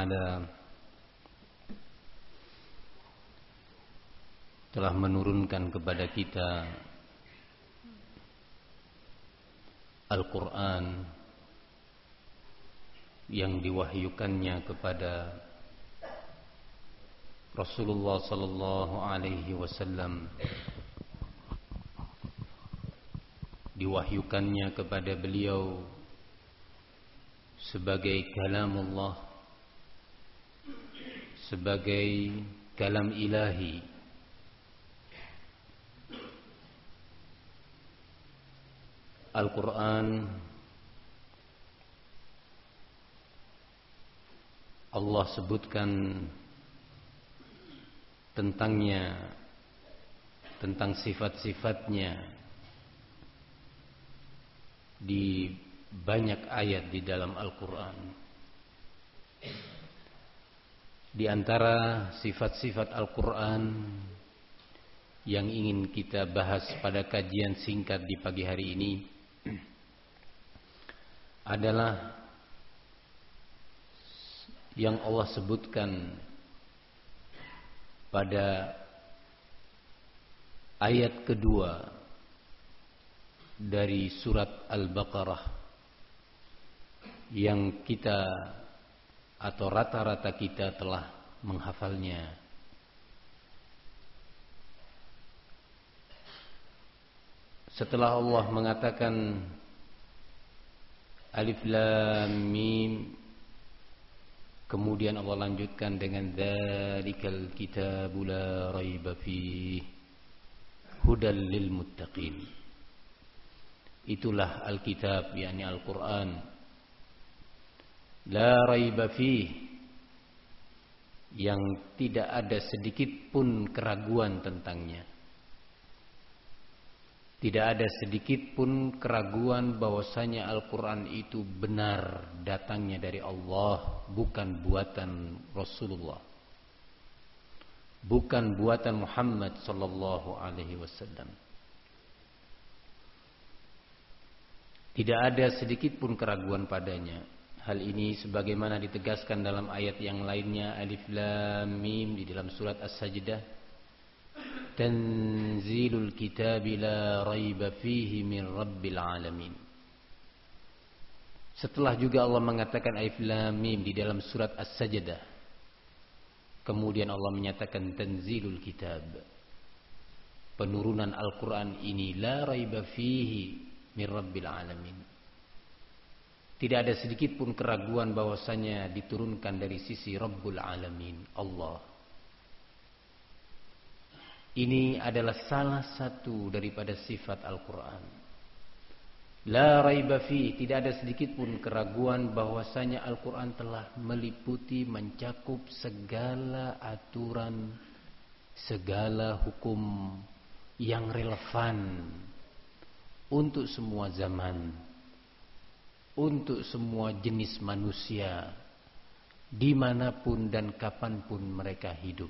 Ta'ala telah menurunkan kepada kita Al-Quran yang diwahyukannya kepada Rasulullah sallallahu alaihi wasallam, diwahyukannya kepada beliau sebagai kalamullah, sebagai kalam ilahi. Al-Quran Allah sebutkan tentangnya, tentang sifat-sifatnya di banyak ayat di dalam Al-Quran. Di antara sifat-sifat Al-Quran yang ingin kita bahas pada kajian singkat di pagi hari ini adalah yang Allah sebutkan pada ayat kedua dari surat Al-Baqarah, yang kita atau rata-rata kita telah menghafalnya. Setelah Allah mengatakan Alif Lam Mim, kemudian Allah lanjutkan dengan Dzalikal kitabu la raiba fihi hudal lil muttaqin. Itulah Alkitab, yakni Al-Quran, la raiba fihi, yang tidak ada sedikit pun keraguan tentangnya. Tidak ada sedikit pun keraguan bahwasanya Al-Quran itu benar datangnya dari Allah, bukan buatan Rasulullah, bukan buatan Muhammad sallallahu alaihi wasallam. Tidak ada sedikit pun keraguan padanya. Hal ini sebagaimana ditegaskan dalam ayat yang lainnya, Alif Lam Mim, di dalam surat As-Sajdah, Tanzilul kitabi la raiba fihi min rabbil alamin. Setelah juga Allah mengatakan Alif Lam Mim di dalam surat As-Sajdah, kemudian Allah menyatakan Tanzilul kitab, penurunan Al-Quran ini, la raiba fihi min rabbil alamin. Tidak ada sedikit pun keraguan bahwasanya diturunkan dari sisi Rabbul Alamin, Allah. Ini adalah salah satu daripada sifat Al-Quran. La raiba fi, tidak ada sedikit pun keraguan bahwasanya Al-Quran telah meliputi, mencakup segala aturan, segala hukum yang relevan untuk semua zaman, untuk semua jenis manusia, dimanapun dan kapanpun mereka hidup.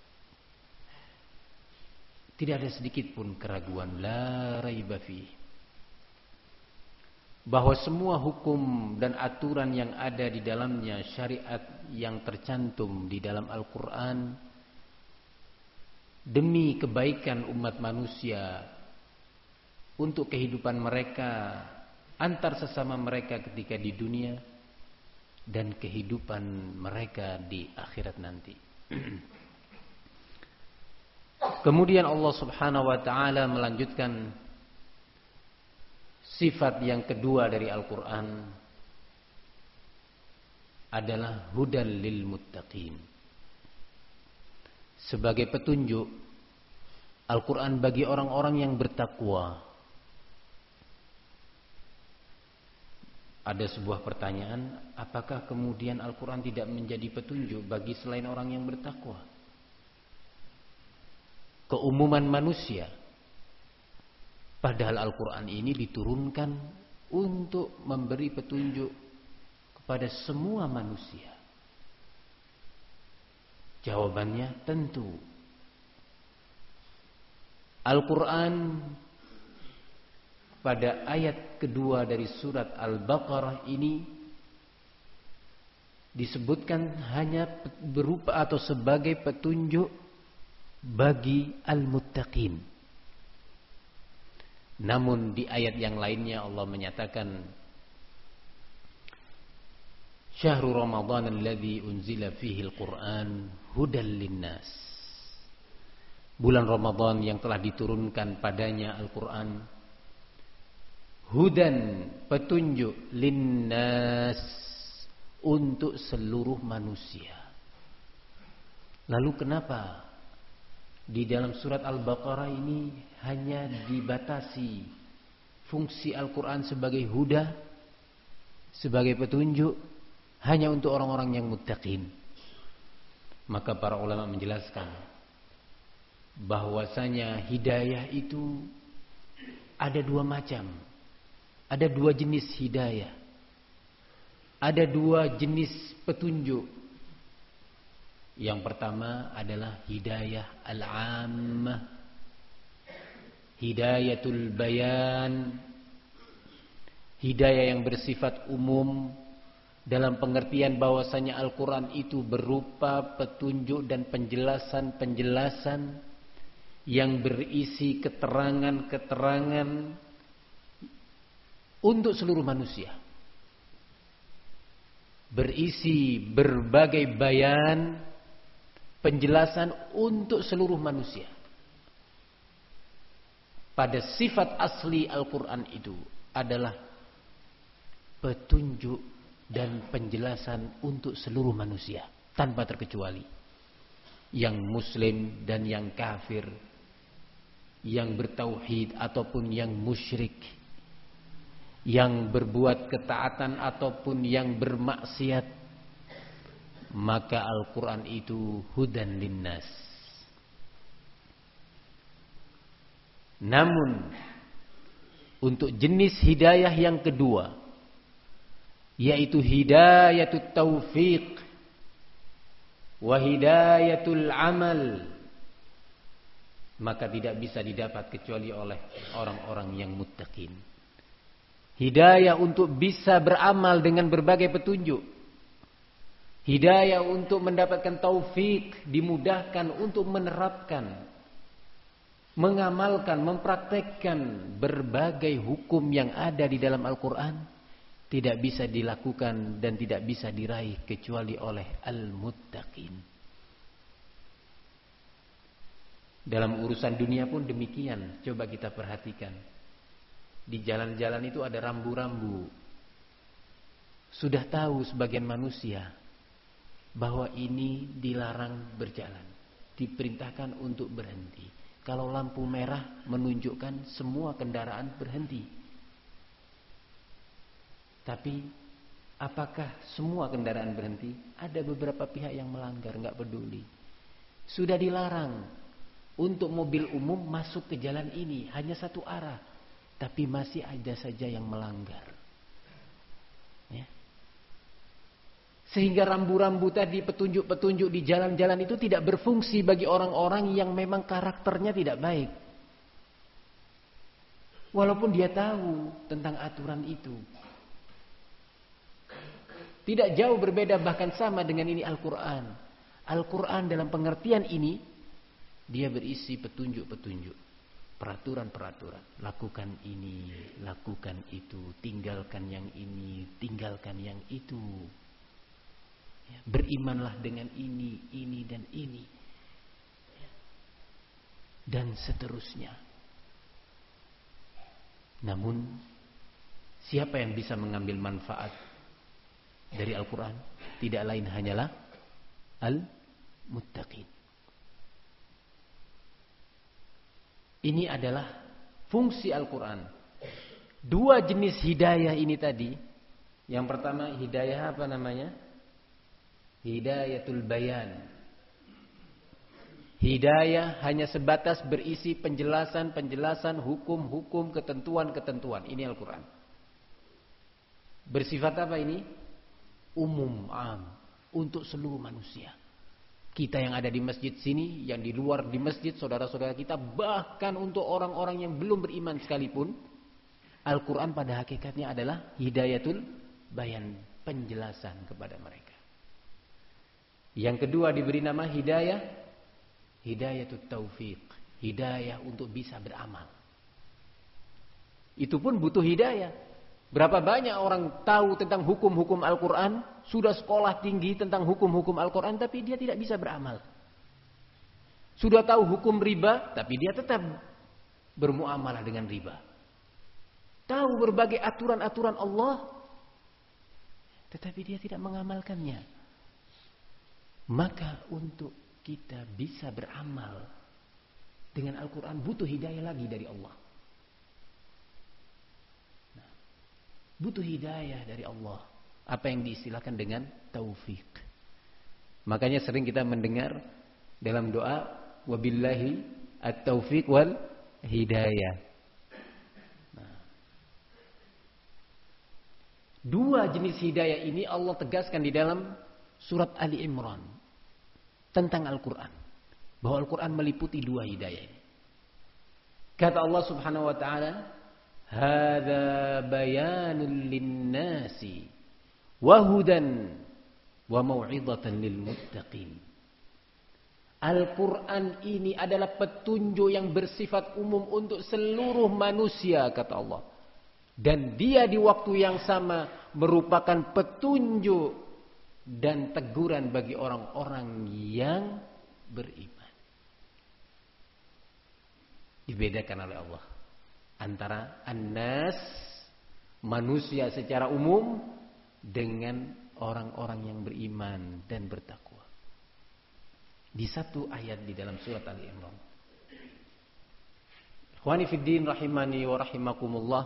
Tidak ada sedikit pun keraguan, la raiba fi, bahwa semua hukum dan aturan yang ada di dalamnya, syariat yang tercantum di dalam Al-Quran, demi kebaikan umat manusia, untuk kehidupan mereka antar sesama mereka ketika di dunia, dan kehidupan mereka di akhirat nanti. Kemudian Allah subhanahu wa ta'ala melanjutkan sifat yang kedua dari Al-Quran adalah hudal lil muttaqin, sebagai petunjuk Al-Quran bagi orang-orang yang bertakwa. Ada sebuah pertanyaan, apakah kemudian Al-Quran tidak menjadi petunjuk bagi selain orang yang bertakwa? Keumuman manusia. Padahal Al-Quran ini diturunkan untuk memberi petunjuk kepada semua manusia. Jawabannya tentu. Al-Quran pada ayat kedua dari surat Al-Baqarah ini disebutkan hanya berupa atau sebagai petunjuk bagi al-muttaqin. Namun di ayat yang lainnya Allah menyatakan, Syahrul Ramadan alladzi unzila fihi al-Qur'an hudal linnas. Bulan Ramadan yang telah diturunkan padanya Al-Qur'an, hudan, petunjuk, linnas, untuk seluruh manusia. Lalu kenapa di dalam surat Al-Baqarah ini hanya dibatasi fungsi Al-Quran sebagai huda, sebagai petunjuk, hanya untuk orang-orang yang muttaqin? Maka para ulama menjelaskan bahwasanya hidayah itu ada dua macam. Ada dua jenis hidayah. Ada dua jenis petunjuk. Yang pertama adalah hidayah al-ammah, hidayatul bayan, hidayah yang bersifat umum, dalam pengertian bahwasanya Al-Quran itu berupa petunjuk dan penjelasan-penjelasan yang berisi keterangan-keterangan untuk seluruh manusia, berisi berbagai bayan, penjelasan untuk seluruh manusia. Pada sifat asli Al-Quran itu adalah petunjuk dan penjelasan untuk seluruh manusia tanpa terkecuali, yang muslim dan yang kafir, yang bertauhid ataupun yang musyrik, yang berbuat ketaatan ataupun yang bermaksiat. Maka Al-Quran itu hudan linnas. Namun untuk jenis hidayah yang kedua, yaitu hidayatul taufiq wa hidayatul amal, maka tidak bisa didapat kecuali oleh orang-orang yang muttaqin. Hidayah untuk bisa beramal dengan berbagai petunjuk, hidayah untuk mendapatkan taufik, dimudahkan untuk menerapkan, mengamalkan, mempraktekkan berbagai hukum yang ada di dalam Al-Quran, tidak bisa dilakukan dan tidak bisa diraih kecuali oleh al-muttaqin. Dalam urusan dunia pun demikian. Coba kita perhatikan. Di jalan-jalan itu ada rambu-rambu. Sudah tahu sebagian manusia bahwa ini dilarang berjalan, diperintahkan untuk berhenti. Kalau lampu merah menunjukkan semua kendaraan berhenti. Tapi apakah semua kendaraan berhenti? Ada beberapa pihak yang melanggar, nggak peduli. Sudah dilarang untuk mobil umum masuk ke jalan ini, hanya satu arah, tapi masih ada saja yang melanggar. Ya. Sehingga rambu-rambu tadi, petunjuk-petunjuk di jalan-jalan itu tidak berfungsi bagi orang-orang yang memang karakternya tidak baik. Walaupun dia tahu tentang aturan itu. Tidak jauh berbeda, bahkan sama dengan ini Al-Quran. Al-Quran dalam pengertian ini, dia berisi petunjuk-petunjuk, peraturan-peraturan. Lakukan ini, lakukan itu, tinggalkan yang ini, tinggalkan yang itu. Berimanlah dengan ini dan ini. Dan seterusnya. Namun, siapa yang bisa mengambil manfaat dari Al-Quran? Tidak lain hanyalah al-muttaqin. Ini adalah fungsi Al-Quran. Dua jenis hidayah ini tadi. Yang pertama hidayah apa namanya? Hidayatul bayan. Hidayah hanya sebatas berisi penjelasan-penjelasan, hukum-hukum, ketentuan-ketentuan. Ini Al-Quran. Bersifat apa ini? Umum, am, untuk seluruh manusia. Kita yang ada di masjid sini, yang di luar di masjid, saudara-saudara kita, bahkan untuk orang-orang yang belum beriman sekalipun, Al-Quran pada hakikatnya adalah hidayatul bayan, penjelasan kepada mereka. Yang kedua diberi nama hidayah, hidayatut taufiq, hidayah untuk bisa beramal. Itu pun butuh hidayah. Berapa banyak orang tahu tentang hukum-hukum Al-Quran, sudah sekolah tinggi tentang hukum-hukum Al-Quran, tapi dia tidak bisa beramal. Sudah tahu hukum riba, tapi dia tetap bermuamalah dengan riba. Tahu berbagai aturan-aturan Allah, tetapi dia tidak mengamalkannya. Maka untuk kita bisa beramal dengan Al-Quran butuh hidayah lagi dari Allah. Nah, butuh hidayah dari Allah. Apa yang diistilahkan dengan taufik. Makanya sering kita mendengar dalam doa, wabillahi at-taufiq wal hidayah. Nah, dua jenis hidayah ini Allah tegaskan di dalam surat Ali Imran tentang Al-Quran. Bahwa Al-Quran meliputi dua hidayah ini. Kata Allah subhanahu wa ta'ala, hadza bayanun linnasi wa hudan wa mau'izatan lil muttaqin. Al-Quran ini adalah petunjuk yang bersifat umum untuk seluruh manusia, kata Allah. Dan dia di waktu yang sama merupakan petunjuk dan teguran bagi orang-orang yang beriman. Dibedakan oleh Allah antara an-nas, manusia secara umum, dengan orang-orang yang beriman dan bertakwa. Di satu ayat di dalam surat Ali Imran. Ikhwani fiddin rahimani wa rahimakumullah.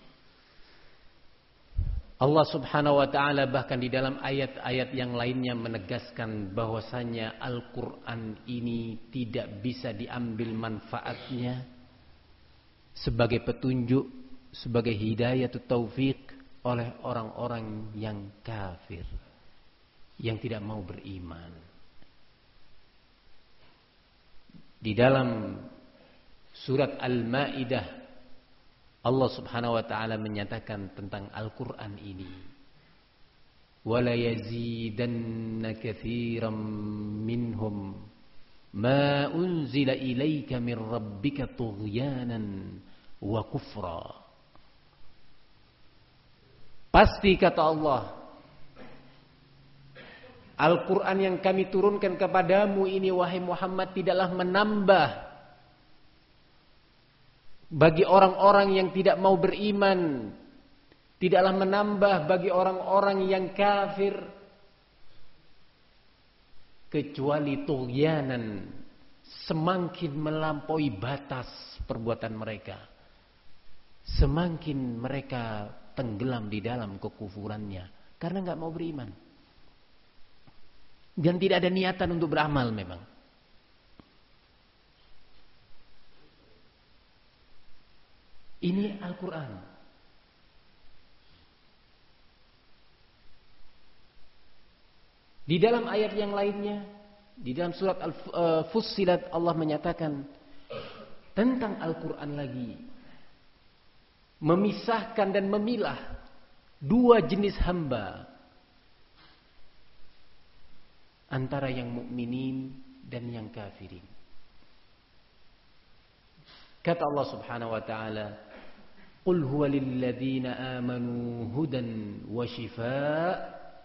Allah subhanahu wa ta'ala bahkan di dalam ayat-ayat yang lainnya menegaskan bahwasanya Al-Quran ini tidak bisa diambil manfaatnya sebagai petunjuk, sebagai hidayah atau taufik oleh orang-orang yang kafir, yang tidak mau beriman. Di dalam surat Al-Maidah, Allah subhanahu wa ta'ala menyatakan tentang Al-Quran ini, wala yazidanna katsiran minhum ma unzila ilaika min rabbika tughyanan wa kufra. Pasti kata Allah, Al-Quran yang kami turunkan kepadamu ini wahai Muhammad tidaklah menambah bagi orang-orang yang tidak mau beriman, tidaklah menambah bagi orang-orang yang kafir, kecuali tughyanan, semakin melampaui batas perbuatan mereka, semakin mereka tenggelam di dalam kekufurannya karena nggak mau beriman dan tidak ada niatan untuk beramal memang. Ini Al-Quran. Di dalam ayat yang lainnya, di dalam surat Al-Fussilat, Allah menyatakan tentang Al-Quran lagi, memisahkan dan memilah dua jenis hamba antara yang mukminin dan yang kafirin. Kata Allah subhanahu wa ta'ala, qul huwa lilladzina amanu hudan wa shifaa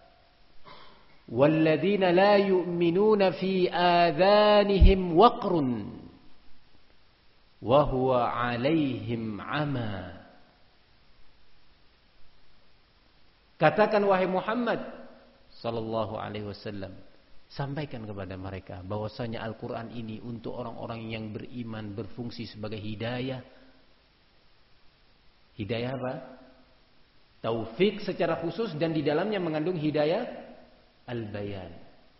walladzina la yu'minuna fi adhanihim waqrun wa huwa 'alaihim 'ama. Katakan wahai Muhammad sallallahu alaihi wasallam, sampaikan kepada mereka bahwasanya Al-Quran ini untuk orang-orang yang beriman, berfungsi sebagai hidayah. Hidayah apa? Taufik secara khusus, dan di dalamnya mengandung hidayah al-bayan.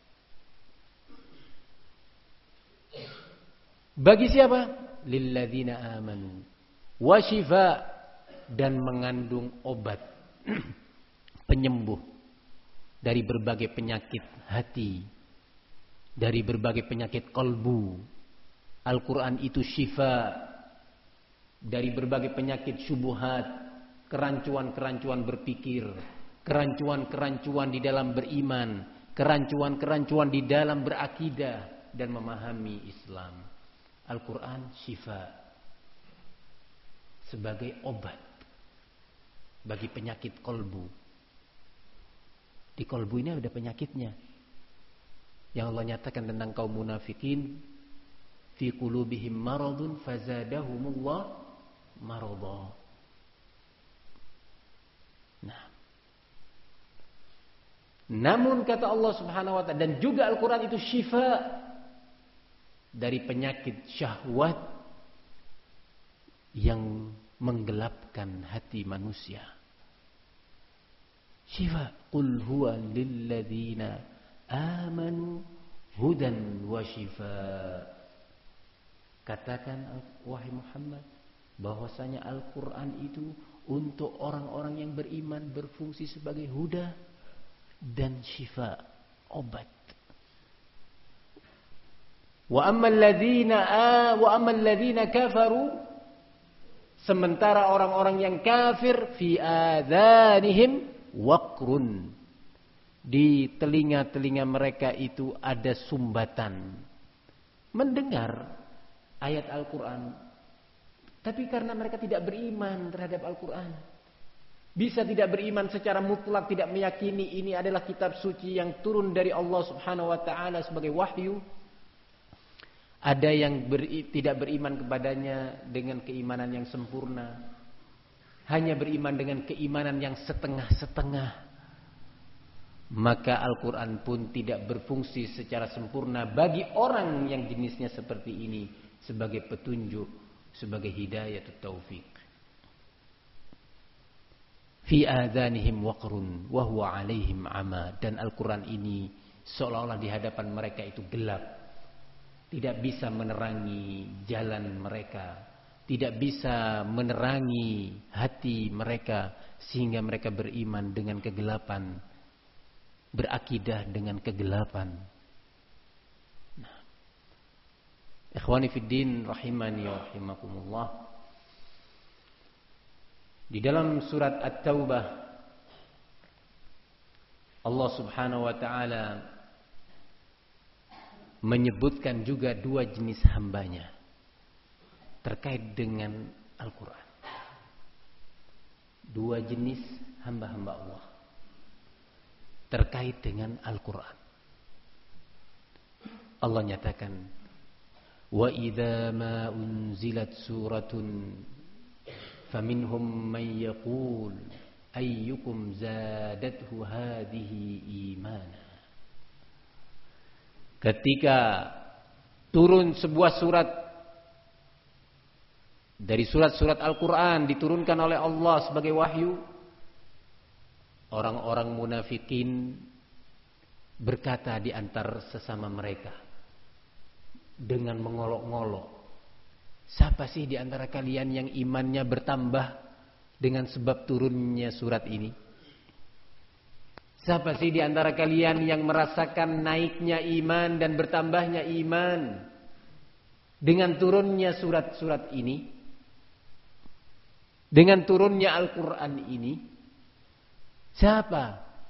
Bagi siapa? Lilladzina amanu wa shifa, dan mengandung obat penyembuh dari berbagai penyakit hati, dari berbagai penyakit kalbu. Al-Quran itu syifa dari berbagai penyakit syubhat, kerancuan-kerancuan berpikir, kerancuan-kerancuan di dalam beriman, kerancuan-kerancuan di dalam berakidah dan memahami Islam. Al-Quran syifa, sebagai obat bagi penyakit kolbu. Di kolbu ini ada penyakitnya, yang Allah nyatakan tentang kaum munafikin, fi qulubihim maradun fazadahumullah marada. Nah, namun kata Allah Subhanahu wa ta'ala, dan juga Al-Quran itu syifa dari penyakit syahwat yang menggelapkan hati manusia. Syifa, qul huwa lilladzina amanu hudan wa syifa. Katakan wahai Muhammad, bahwasanya Al-Quran itu untuk orang-orang yang beriman, berfungsi sebagai huda dan syifa, obat. Wa ammal ladzina kafaru, sementara orang-orang yang kafir, fi adhanihim waqrun, di telinga-telinga mereka itu ada sumbatan mendengar ayat Al-Quran, tapi karena mereka tidak beriman terhadap Al-Quran, bisa tidak beriman secara mutlak, tidak meyakini ini adalah kitab suci yang turun dari Allah Subhanahu wa ta'ala sebagai wahyu. Ada yang tidak beriman kepadanya dengan keimanan yang sempurna, hanya beriman dengan keimanan yang setengah-setengah. Maka Al-Quran pun tidak berfungsi secara sempurna bagi orang yang jenisnya seperti ini, sebagai petunjuk, sebagai hidayah atau taufik. Fi adhanihim waqrun wa huwa alaihim ama. Dan Al-Quran ini seolah-olah di hadapan mereka itu gelap, tidak bisa menerangi jalan mereka, tidak bisa menerangi hati mereka, sehingga mereka beriman dengan kegelapan, berakidah dengan kegelapan. Nah, ikhwani fiddin rahimani wa rahimakumullah, di dalam surat At-Taubah Allah Subhanahu wa ta'ala menyebutkan juga dua jenis hambanya terkait dengan Al-Quran. Dua jenis hamba-hamba Allah terkait dengan Al-Quran. Allah nyatakan, wa idza ma unzilat suratun faminhum man yaqul ayyukum zadathu hadhihi imana. Ketika turun sebuah surat dari surat-surat Al-Quran, diturunkan oleh Allah sebagai wahyu, orang-orang munafikin berkata di antar sesama mereka dengan mengolok-ngolok, siapa sih di antara kalian yang imannya bertambah dengan sebab turunnya surat ini? Siapa sih di antara kalian yang merasakan naiknya iman dan bertambahnya iman dengan turunnya surat-surat ini, dengan turunnya Al-Quran ini? Siapa?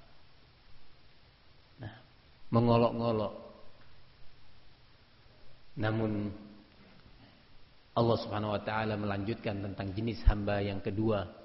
Nah, mengolok-ngolok. Namun Allah Subhanahu wa ta'ala melanjutkan tentang jenis hamba yang kedua.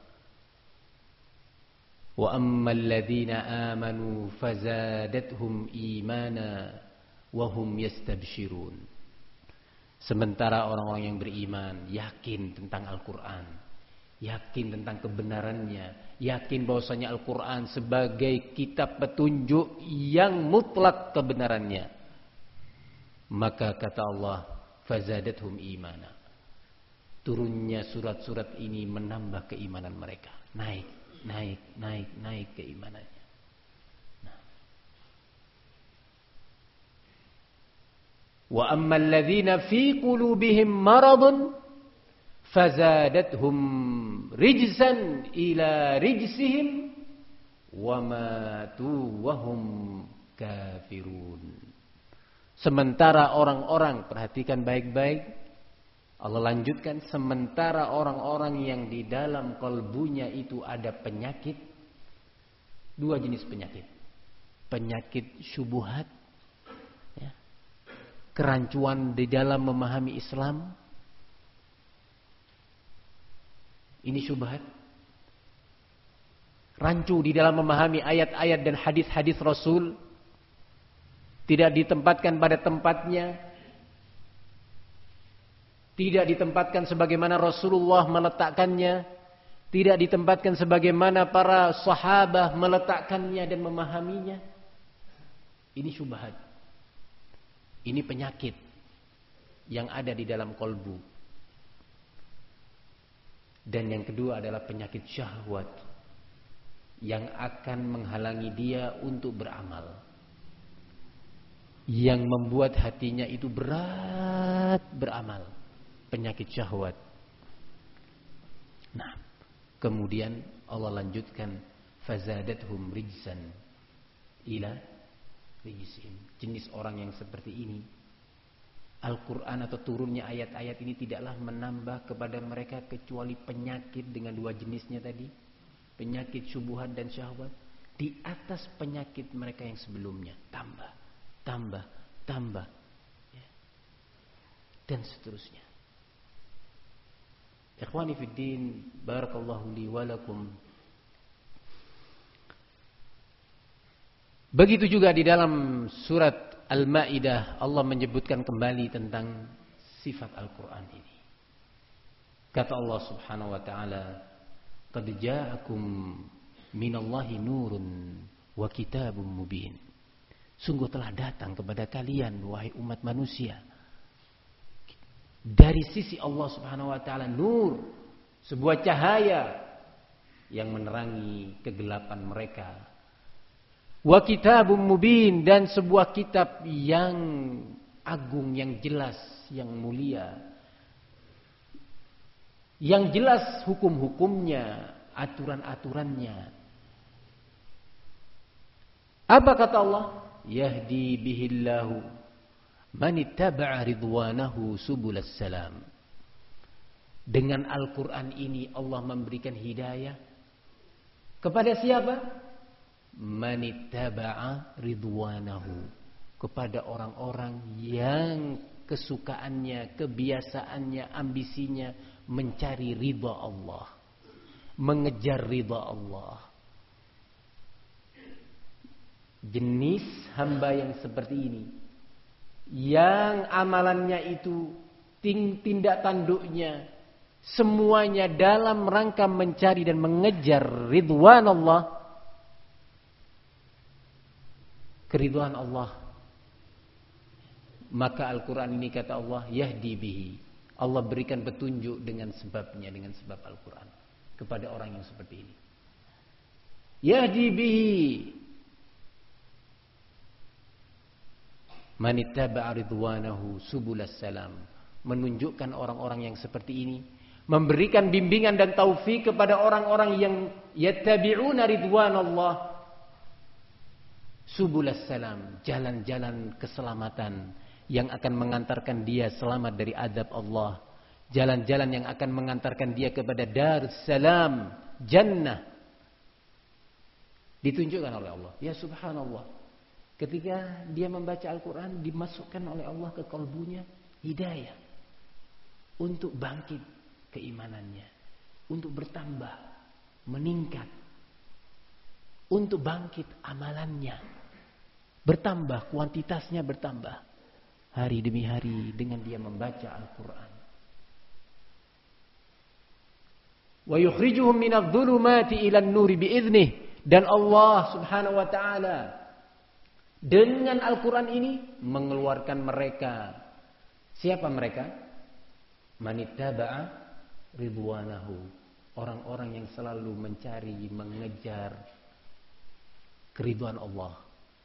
Wa ammal ladzina amanu fazadathum imana wa hum yastabshirun. Sementara orang-orang yang beriman yakin tentang Al-Quran, yakin tentang kebenarannya, yakin bahwasanya Al-Quran sebagai kitab petunjuk yang mutlak kebenarannya, maka kata Allah, fazadathum imana, turunnya surat-surat ini menambah keimanan mereka, naik keimanannya. Nah. Wa ammal ladzina fi qulubihim maradun fazadathum rijsan ila rijsihim wa matu wa hum kafirun. Sementara orang-orang, perhatikan baik-baik, Allah lanjutkan, sementara orang-orang yang di dalam kalbunya itu ada penyakit, dua jenis penyakit. penyakit syubhat, ya, kerancuan di dalam memahami Islam. Ini syubhat. Rancu di dalam memahami ayat-ayat dan hadis-hadis Rasul, tidak ditempatkan pada tempatnya, tidak ditempatkan sebagaimana Rasulullah meletakkannya, tidak ditempatkan sebagaimana para sahabat meletakkannya dan memahaminya. Ini syubhat. Ini penyakit yang ada di dalam kolbu. Dan yang kedua adalah penyakit syahwat yang akan menghalangi dia untuk beramal, yang membuat hatinya itu berat beramal. Penyakit syahwat. Nah, kemudian Allah lanjutkan, fazadathum rijsan ila rijsihim. Jenis orang yang seperti ini, Al-Quran atau turunnya ayat-ayat ini tidaklah menambah kepada mereka kecuali penyakit dengan dua jenisnya tadi, penyakit syubhat dan syahwat, di atas penyakit mereka yang sebelumnya, tambah, ya, dan seterusnya. Ikhwani fid din, barakallahu li wa lakum. Begitu juga di dalam surat Al-Maidah Allah menyebutkan kembali tentang sifat Al-Quran ini. Kata Allah Subhanahu wa taala, "Qad ja'akum minallahi nurun wa kitabun mubin." Sungguh telah datang kepada kalian wahai umat manusia dari sisi Allah Subhanahu wa taala nur, sebuah cahaya yang menerangi kegelapan mereka. Wa kitabun mubin, dan sebuah kitab yang agung, yang jelas, yang mulia. Yang jelas hukum-hukumnya, aturan-aturannya. Apa kata Allah? Yahdi bihillahu man ittaba'a ridwanahu subulas salam. Dengan Al-Quran ini Allah memberikan hidayah kepada siapa? Man ittaba'a ridwanahu, kepada orang-orang yang kesukaannya, kebiasaannya, ambisinya mencari ridha Allah, mengejar ridha Allah. Jenis hamba yang seperti ini, yang amalannya itu, tindak tanduknya semuanya dalam rangka mencari dan mengejar ridwan Allah, keridhaan Allah, maka Al-Quran ini kata Allah, yahdi bihi, Allah berikan petunjuk dengan sebabnya, dengan sebab Al-Quran kepada orang yang seperti ini. Yahdi bihi man ittaba'a ridwanahu subulas salam, menunjukkan orang-orang yang seperti ini, memberikan bimbingan dan taufik kepada orang-orang yang yattabi'una ridwanallah subulas salam, jalan-jalan keselamatan yang akan mengantarkan dia selamat dari azab Allah, jalan-jalan yang akan mengantarkan dia kepada Darussalam, jannah, ditunjukkan oleh Allah. Ya subhanallah, ketika dia membaca Al-Quran, dimasukkan oleh Allah ke kalbunya hidayah untuk bangkit keimanannya, untuk bertambah, meningkat, untuk bangkit amalannya, bertambah, kuantitasnya bertambah hari demi hari dengan dia membaca Al-Quran. Wa yukhrijuhum minadh-dhulumati ilan nuri bi'idhnih, dan Allah Subhanahu wa taala dengan Al-Quran ini mengeluarkan mereka. Siapa mereka? Manittaba'a ridwanahu, orang-orang yang selalu mencari, mengejar keridhaan Allah.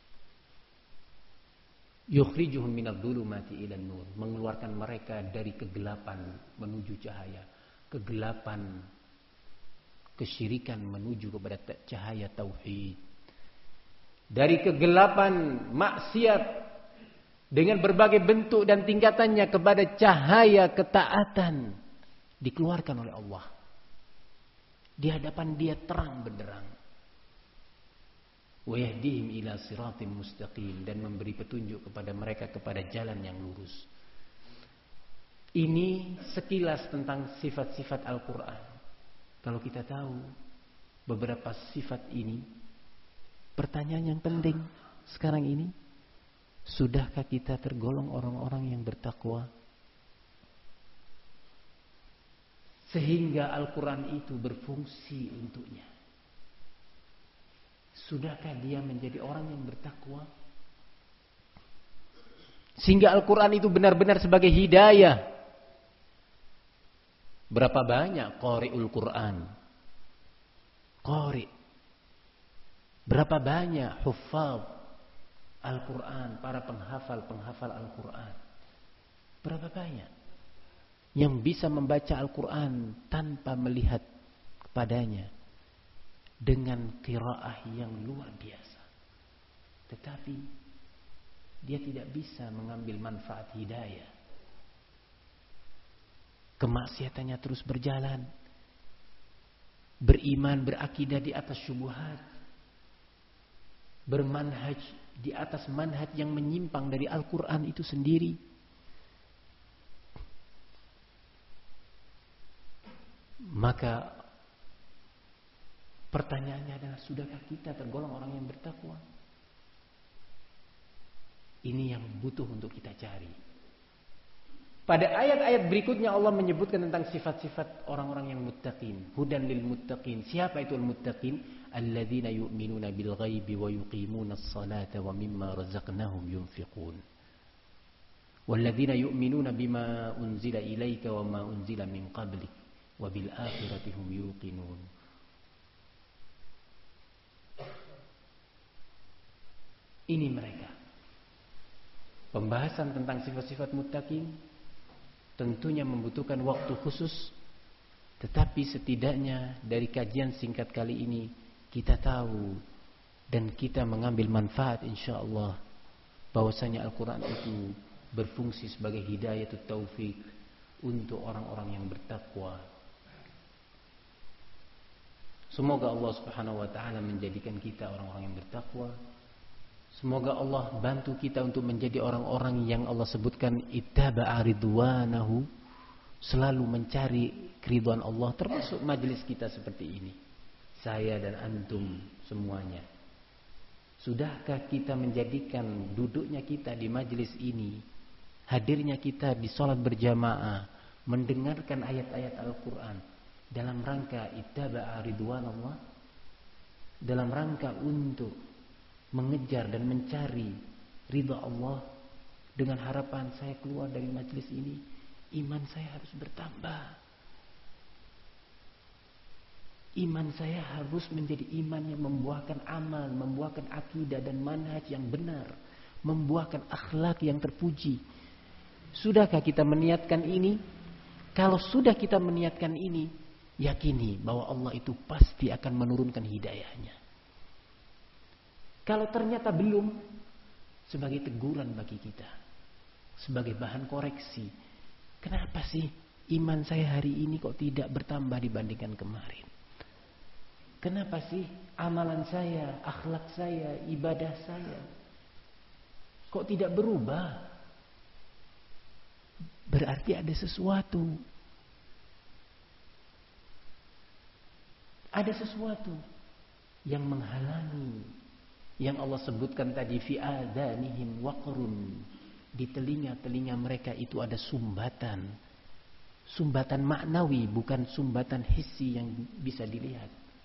Yukhrijuhum minadh-dhulumati ilan nur, mengeluarkan mereka dari kegelapan menuju cahaya, kegelapan kesyirikan menuju kepada cahaya tauhid, dari kegelapan maksiat dengan berbagai bentuk dan tingkatannya kepada cahaya ketaatan, dikeluarkan oleh Allah. Di hadapan dia terang benderang. wa yahdihim ila siratim mustaqim, dan memberi petunjuk kepada mereka kepada jalan yang lurus. Ini sekilas tentang sifat-sifat Al-Quran. Kalau kita tahu beberapa sifat ini, pertanyaan yang penting sekarang ini, sudahkah kita tergolong orang-orang yang bertakwa? Sehingga Al-Quran itu berfungsi untuknya. Sudahkah dia menjadi orang yang bertakwa? Sehingga Al-Quran itu benar-benar sebagai hidayah. Berapa banyak qari'ul Quran? Qari'. Berapa banyak huffaz Al-Quran, para penghafal Al-Quran? Berapa banyak yang bisa membaca Al-Quran tanpa melihat kepadanya, dengan qiraah yang luar biasa, tetapi dia tidak bisa mengambil manfaat hidayah. Kemaksiatannya terus berjalan, beriman, berakidah di atas syubhat, bermanhaj di atas manhaj yang menyimpang dari Al-Quran itu sendiri. Maka pertanyaannya adalah, sudahkah kita tergolong orang yang bertakwa? Ini yang butuh untuk kita cari. Pada ayat-ayat berikutnya Allah menyebutkan tentang sifat-sifat orang-orang yang muttaqin. Hudan lil muttaqin. Siapa itu al-muttaqin? Alladzina yu'minuna bil ghaibi wa yuqimuna as-salata wa mimma razaqnahum yunfiqun. Walladzina yu'minuna bima unzila ilaika wa ma unzila min qablik wa bil akhirati hum yuqinun. Ini mereka. Pembahasan tentang sifat-sifat muttaqin tentunya membutuhkan waktu khusus, tetapi setidaknya dari kajian singkat kali ini kita tahu dan kita mengambil manfaat insyaallah bahwasanya Al-Quran itu berfungsi sebagai hidayatut taufik untuk orang-orang yang bertakwa. Semoga Allah Subhanahu wa taala menjadikan kita orang-orang yang bertakwa. Semoga Allah bantu kita untuk menjadi orang-orang yang Allah sebutkan ittaba'a ridwanahu, selalu mencari keridhaan Allah, termasuk majelis kita seperti ini. Saya dan antum semuanya. Sudahkah kita menjadikan duduknya kita di majelis ini, hadirnya kita di salat berjamaah, mendengarkan ayat-ayat Al-Quran dalam rangka ittaba'a ridwanallah, dalam rangka untuk mengejar dan mencari ridha Allah, dengan harapan saya keluar dari majelis ini iman saya harus bertambah, iman saya harus menjadi iman yang membuahkan amal, membuahkan akidah dan manhaj yang benar, membuahkan akhlak yang terpuji. Sudahkah kita meniatkan ini? Kalau sudah kita meniatkan ini, yakini bahwa Allah itu pasti akan menurunkan hidayahnya. Kalau ternyata belum, sebagai teguran bagi kita, sebagai bahan koreksi. Kenapa sih iman saya hari ini kok tidak bertambah dibandingkan kemarin? Kenapa sih amalan saya, akhlak saya, ibadah saya kok tidak berubah? Berarti ada sesuatu. Ada sesuatu yang menghalangi. Yang Allah sebutkan tadi, fi adanihim waqrun, di telinga-telinga mereka itu ada sumbatan. Sumbatan maknawi, bukan sumbatan hissi yang bisa dilihat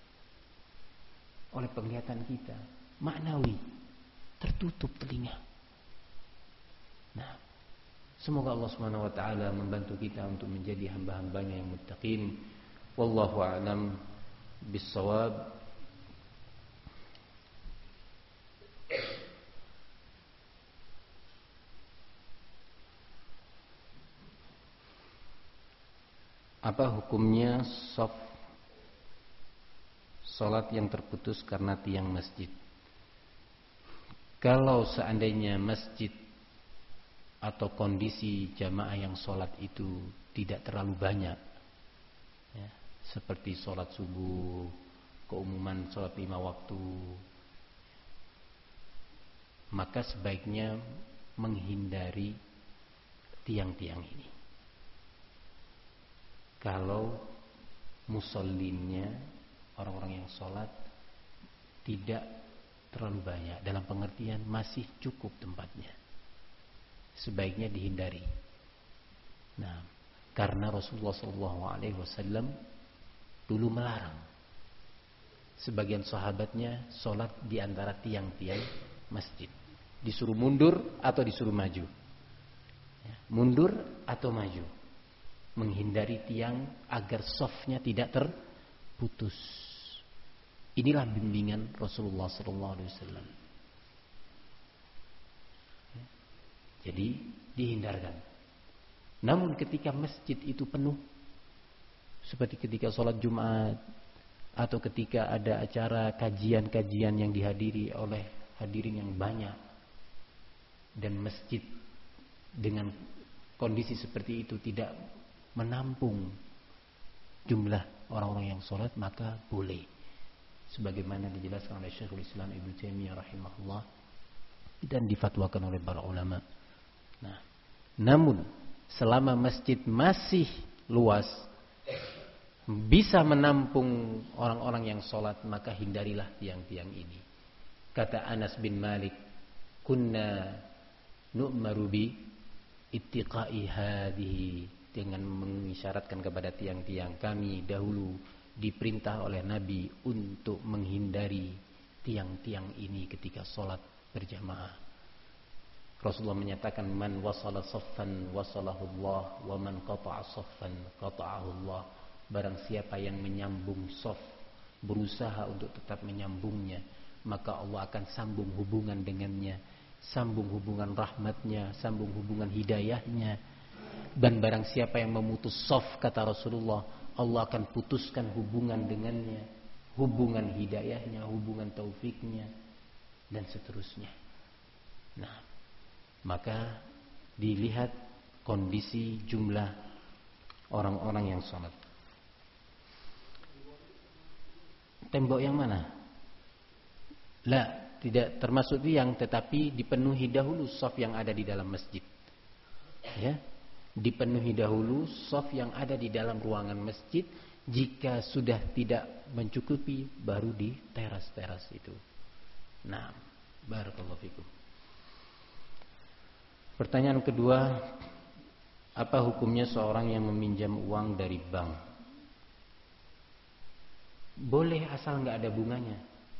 oleh penglihatan kita. Maknawi, tertutup telinga. Nah, semoga Allah Subhanahu wa taala membantu kita untuk menjadi hamba-hambanya yang muttaqin. Wallahu a'lam bis-shawab. Apa hukumnya salat yang terputus karena tiang masjid? Kalau seandainya masjid atau kondisi jamaah yang salat itu tidak terlalu banyak, ya, seperti salat subuh, keumuman salat 5 waktu, maka sebaiknya menghindari tiang-tiang ini. Kalau musollinnya, orang-orang yang sholat, tidak terlalu banyak, dalam pengertian masih cukup tempatnya, sebaiknya dihindari. Nah, karena Rasulullah SAW dulu melarang sebagian sahabatnya sholat di antara tiang-tiang masjid, disuruh mundur atau disuruh maju, mundur atau maju, menghindari tiang agar shafnya tidak terputus. Inilah bimbingan Rasulullah SAW. Jadi dihindarkan. Namun ketika masjid itu penuh, seperti ketika sholat Jumat atau ketika ada acara kajian-kajian yang dihadiri oleh hadirin yang banyak, dan masjid dengan kondisi seperti itu tidak menampung jumlah orang-orang yang sholat, maka boleh, sebagaimana dijelaskan oleh Syekhul Islam Ibnu Taimiyah rahimahullah dan difatwakan oleh para ulama. Nah, namun selama masjid masih luas, bisa menampung orang-orang yang sholat, maka hindarilah tiang-tiang ini. Kata Anas bin Malik, kunna nu'maru bi ittiqai hadhihi, dengan mengisyaratkan kepada tiang-tiang, kami dahulu diperintah oleh Nabi untuk menghindari tiang-tiang ini ketika sholat berjamaah. Rasulullah menyatakan, man wasala saffan wasalahullah, wa man qata'a saffan qata'ahullah. Barang siapa yang menyambung shaf, berusaha untuk tetap menyambungnya, maka Allah akan sambung hubungan dengannya, sambung hubungan rahmatnya, sambung hubungan hidayahnya. Dan barang siapa yang memutus shaf, kata Rasulullah, Allah akan putuskan hubungan dengannya, hubungan hidayahnya, hubungan taufiknya, dan seterusnya. Nah, maka dilihat kondisi jumlah orang-orang yang sholat. Tembok yang mana? Lah, tidak termasuk tiang, tetapi dipenuhi dahulu shaf yang ada di dalam masjid. Ya, dipenuhi dahulu shaf yang ada di dalam ruangan masjid. Jika sudah tidak mencukupi, baru di teras-teras itu. Nah, barakallahu fikum. Pertanyaan kedua, apa hukumnya seorang yang meminjam uang dari bank? Boleh asal nggak ada bunganya.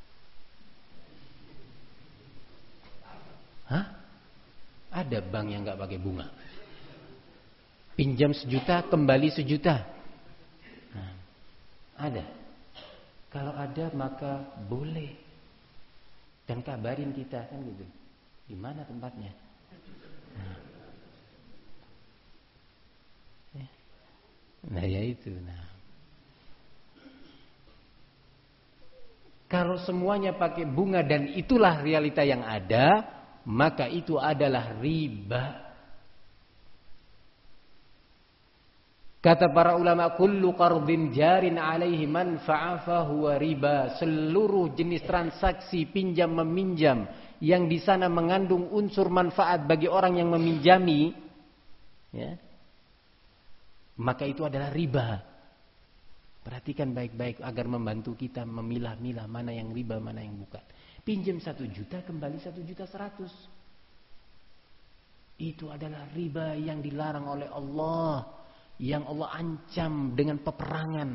Hah? Ada bank yang nggak pakai bunga. Pinjam 1 juta, kembali 1 juta. Nah, ada. Kalau ada maka boleh. Dan kabarin kita, kan gitu. Di mana tempatnya? Nah, ya itu. Nah, kalau semuanya pakai bunga dan itulah realita yang ada, maka itu adalah riba. Kata para ulama, kullu qardin jarin alaihi manfa'ah fahuwa riba. Seluruh jenis transaksi pinjam meminjam yang di sana mengandung unsur manfaat bagi orang yang meminjami, ya, maka itu adalah riba. Perhatikan baik-baik agar membantu kita memilah-milah mana yang riba, mana yang bukan. Pinjam 1 juta, kembali 1.100.000. Itu adalah riba yang dilarang oleh Allah, yang Allah ancam dengan peperangan.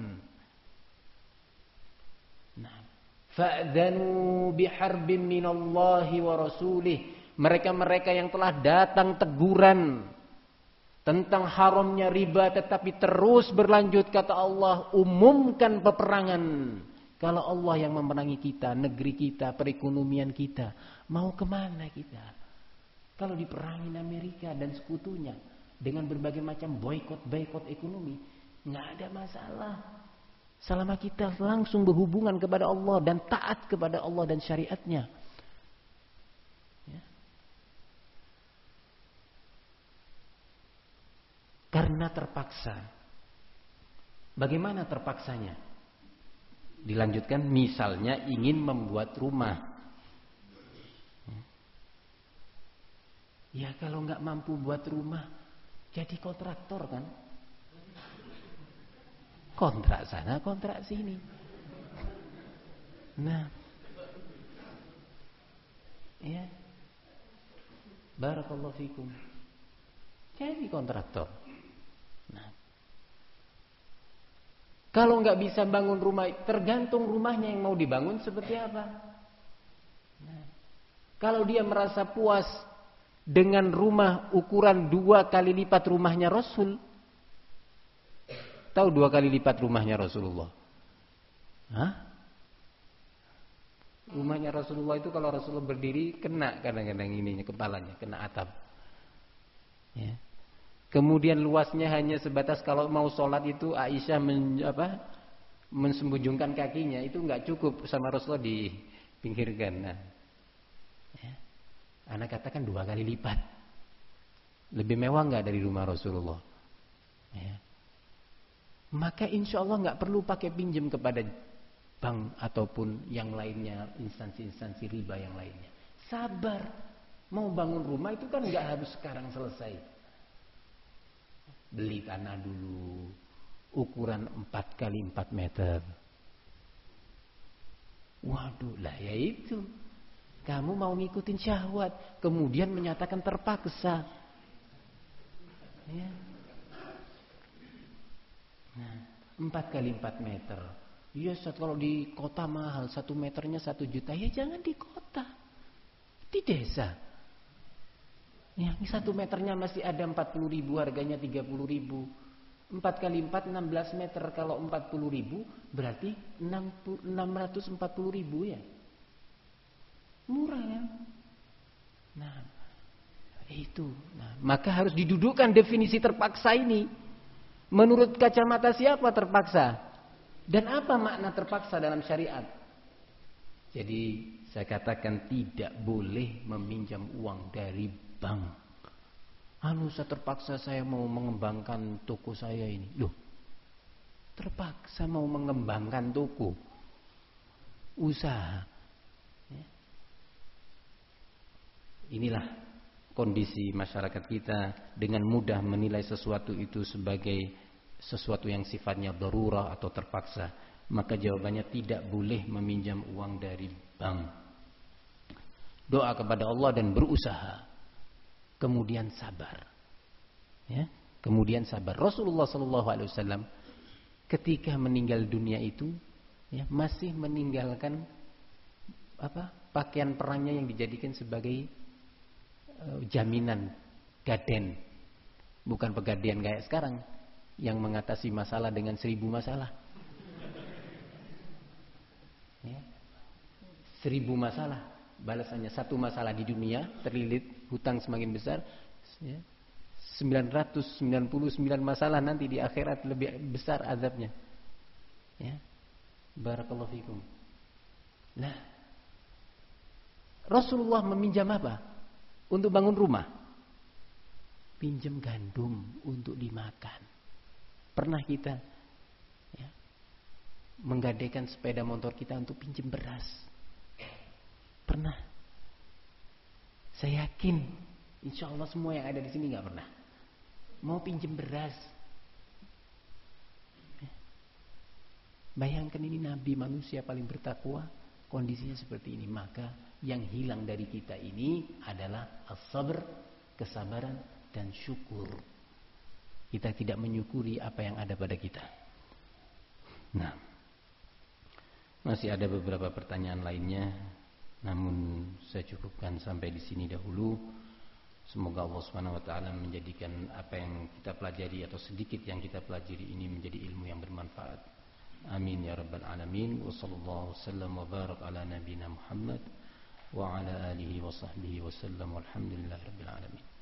Nah, fa'dzanu biharbin minallahi wa rasulih. Mereka-mereka yang telah datang teguran tentang haramnya riba tetapi terus berlanjut, kata Allah, umumkan peperangan. Kalau Allah yang memerangi kita, negeri kita, perekonomian kita, mau kemana kita? Kalau diperangin Amerika dan sekutunya dengan berbagai macam boikot ekonomi, nggak ada masalah. Selama kita langsung berhubungan kepada Allah dan taat kepada Allah dan syariatnya. Ya. Karena terpaksa. Bagaimana terpaksanya? Dilanjutkan, misalnya ingin membuat rumah. Ya kalau nggak mampu buat rumah, jadi kontraktor kan. Kontrak sana, kontrak sini. Nah, ya, barakallahu fikum. Jadi kontraktor. Nah, kalau nggak bisa bangun rumah, tergantung rumahnya yang mau dibangun seperti apa. Nah, kalau dia merasa puas dengan rumah ukuran 2 kali lipat rumahnya Rasul, tahu 2 kali lipat rumahnya Rasulullah? Hah? Rumahnya Rasulullah itu kalau Rasulullah berdiri kena kadang-kadang ininya kepalanya, kena atap. Ya. Kemudian luasnya hanya sebatas kalau mau sholat itu Aisyah mensembunyikan kakinya, itu nggak cukup sama Rasulullah dipinggirkan. Nah, ya. Anak katakan 2 kali lipat. Lebih mewah nggak dari rumah Rasulullah? Ya. Maka insya Allah nggak perlu pakai pinjam kepada bank ataupun yang lainnya, instansi-instansi riba yang lainnya. Sabar, mau bangun rumah itu kan nggak harus sekarang selesai. Beli tanah dulu, ukuran 4 kali 4 meter. Waduh, lah ya itu. Kamu mau ngikutin syahwat, kemudian menyatakan terpaksa. Ya. Nah, 4 kali 4 meter. Ya, kalau di kota mahal, 1 meternya 1 juta. Ya jangan di kota, di desa. Ya, 1 meternya masih ada 40.000, harganya 30.000. 4 kali 4 16 meter. Kalau 40.000 berarti 640.000 ya. Murah ya. Nah, itu. Nah, maka harus didudukkan definisi terpaksa ini. Menurut kacamata siapa terpaksa? Dan apa makna terpaksa dalam syariat? Jadi saya katakan tidak boleh meminjam uang dari bank. Saya terpaksa, saya mau mengembangkan toko saya ini. Loh, terpaksa mau mengembangkan toko, usaha. Ya. Inilah kondisi masyarakat kita, dengan mudah menilai sesuatu itu sebagai sesuatu yang sifatnya darurah atau terpaksa. Maka jawabannya tidak boleh meminjam uang dari bank. Doa kepada Allah dan berusaha. Kemudian sabar, ya. Kemudian sabar. Rasulullah SAW ketika meninggal dunia itu, ya, masih meninggalkan pakaian perangnya yang dijadikan sebagai jaminan gaden, bukan pegadaian kayak sekarang yang mengatasi masalah dengan 1000 masalah. Ya. 1000 masalah. Balasannya 1 masalah di dunia, terlilit hutang semakin besar, ya. 999 masalah nanti di akhirat, lebih besar azabnya. Ya. Barakallahu fikum. Nah, Rasulullah meminjam apa? Untuk bangun rumah. Pinjam gandum untuk dimakan. Pernah kita, ya, menggadaikan sepeda motor kita untuk pinjam beras? Pernah. Saya yakin insya Allah semua yang ada di sini nggak pernah. Mau pinjam beras. Bayangkan ini Nabi manusia paling bertakwa, kondisinya seperti ini. Maka yang hilang dari kita ini adalah as-sabr, kesabaran dan syukur. Kita tidak menyukuri apa yang ada pada kita. Nah, masih ada beberapa pertanyaan lainnya. Namun saya cukupkan sampai di sini dahulu. Semoga Allah Subhanahu wa taala menjadikan apa yang kita pelajari atau sedikit yang kita pelajari ini menjadi ilmu yang bermanfaat. Amin ya rabbal alamin. Wa sallallahu wasallam wa barak ala nabiyina Muhammad wa ala alihi wa sahbihi wasallam walhamdulillahirabbil alamin.